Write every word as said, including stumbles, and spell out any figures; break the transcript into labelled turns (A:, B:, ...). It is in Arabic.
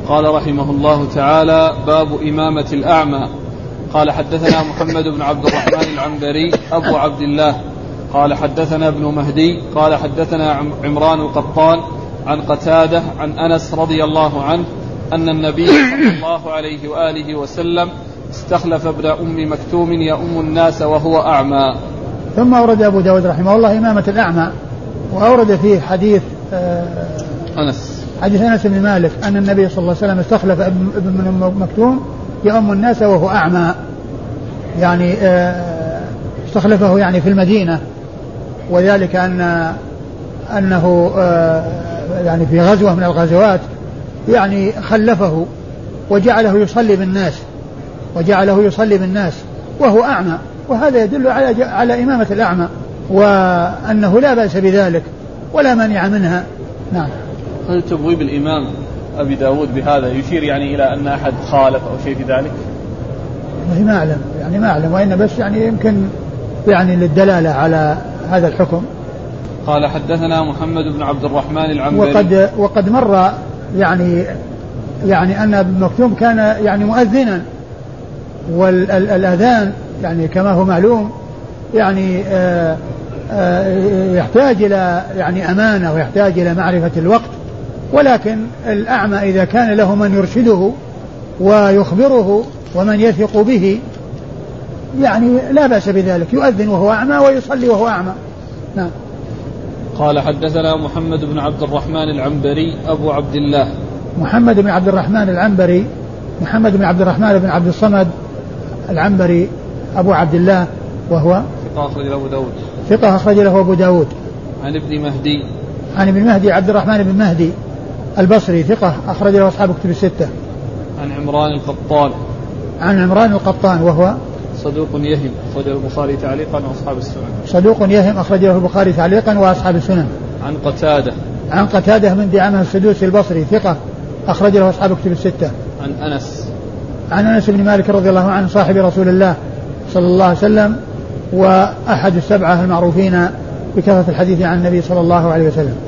A: قال رحمه الله تعالى: باب إمامة الأعمى. قال حدثنا محمد بن عبد الرحمن العنبري أبو عبد الله قال حدثنا ابن مهدي قال حدثنا عمران القطان عن قتادة عن أنس رضي الله عنه أن النبي صلى الله عليه وآله وسلم استخلف ابن أم مكتوم يؤم الناس وهو أعمى.
B: ثم أورد أبو داود رحمه الله إمامة الأعمى، وأورد فيه حديث
A: أنس
B: حديث أنس بن مالك أن النبي صلى الله عليه وسلم استخلف ابن أم مكتوم يؤم الناس وهو أعمى، يعني استخلفه يعني في المدينة، وذلك أن أنه يعني في غزوة من الغزوات يعني خلفه وجعله يصلي بالناس وجعله يصلي بالناس وهو أعمى، وهذا يدل على على إمامة الأعمى وأنه لا بأس بذلك ولا مانع منها. نعم.
A: هل تبويب الإمام أبي داود بهذا يشير يعني إلى أن أحد خالف أو شيء في ذلك؟
B: ما أعلم يعني ما أعلم وإن بس يعني يمكن يعني للدلالة على هذا الحكم.
A: قال حدثنا محمد بن عبد الرحمن العنبري
B: وقد وقد مر يعني يعني أن ابن مكتوم كان يعني مؤذنا، والأذان يعني كما هو معلوم يعني آآ آآ يحتاج إلى يعني أمانة ويحتاج إلى معرفة الوقت، ولكن الأعمى إذا كان له من يرشده ويخبره ومن يثق به يعني لا بأس بذلك، يؤذن وهو أعمى ويصلي وهو أعمى. نعم.
A: قال حدثنا محمد بن عبد الرحمن العنبري أبو عبد الله.
B: محمد بن عبد الرحمن العنبري محمد بن عبد الرحمن بن عبد الصمد العنبري أبو عبد الله، وهو
A: ثقة أخرج له أبو داود
B: ثقة أخرج له أبو داود.
A: عن ابن مهدي
B: عن ابن مهدي عبد الرحمن بن مهدي البصري ثقة أخرج له أصحاب كتب الستة.
A: عن عمران القطان
B: عن عمران القطان وهو
A: صدوق يهم أخرجه البخاري تعليقا وأصحاب السنن. صدوق
B: يهم أخرجه البخاري تعليقا وأصحاب السنن.
A: عن قتادة
B: عن قتادة من دعامة السدوسي البصري ثقة أخرج له أصحاب كتب الستة.
A: عن أنس
B: عن أنس بن مالك رضي الله عنه صاحب رسول الله صلى الله عليه وسلم وأحد السبعة المعروفين بكثرة الحديث عن النبي صلى الله عليه وسلم.